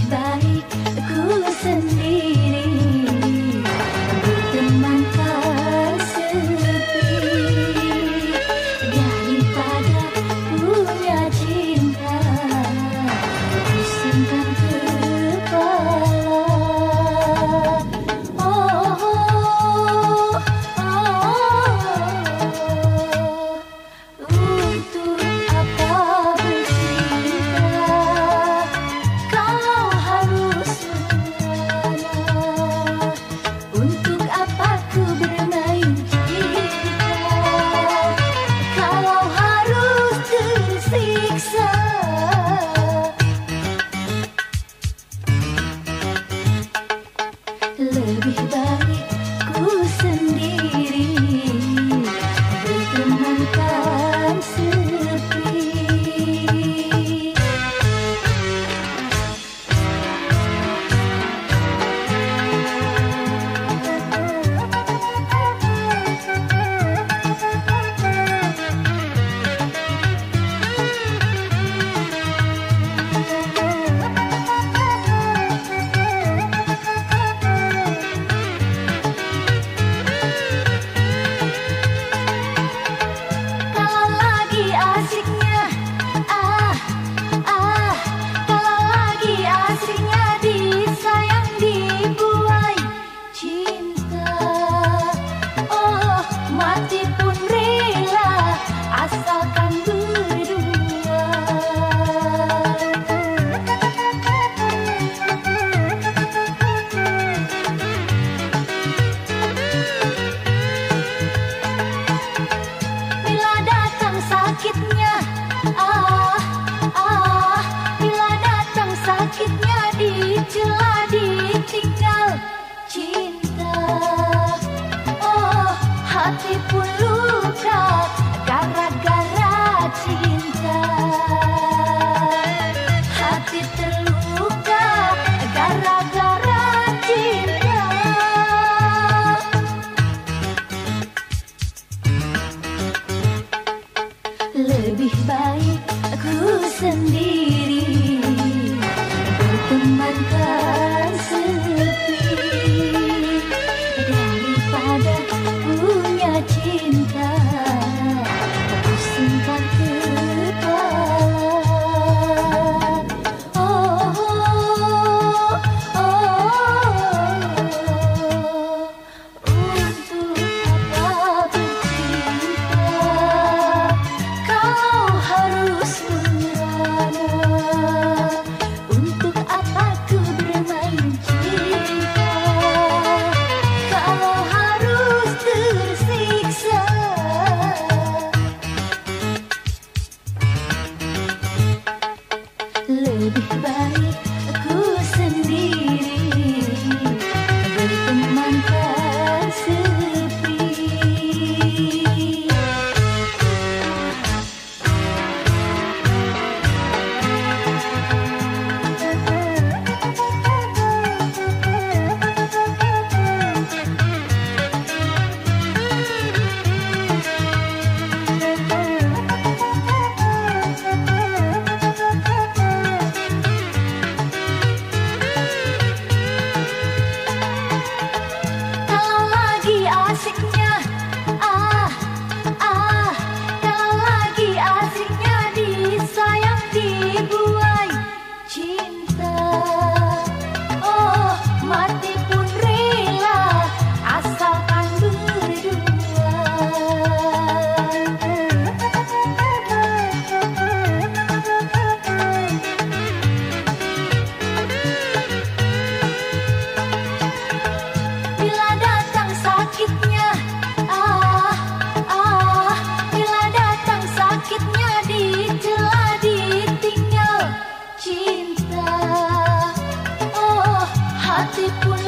baik ku sendiri berteman kan sepi daripada punya cinta pusingkan kepala. Untuk apa bercinta kalau harus mengalah? Untuk apa ku bermain cinta kalau harus tersiksa? Lebih baik ku sendiri berteman kan sepi. Kalau lagi asiknya, kalau lagi asiknya disayang dibuai cinta, oh mati pun rela asalkan berdua. Bila datang sakitnya, bila datang sakitnya dicela ditinggal cinta, oh hati pun luka gara-gara cinta. Hati terluka gara-gara cinta. Lebih baik aku sendiri berteman kan sepi daripada punya cinta pusingkan kepala. Untuk apa bercinta kalau harus mengalah? Untuk apa ku bermain cinta kalau harus tersiksa? Lebih baik aku sendiri berteman kan sepi. Kalau lagi asiknya, kalau lagi asiknya disayang dibuai cinta, oh mati pun rela asalkan berdua. Bila datang sakitnya, bila datang sakitnya dicela ditinggal cinta, oh hati pun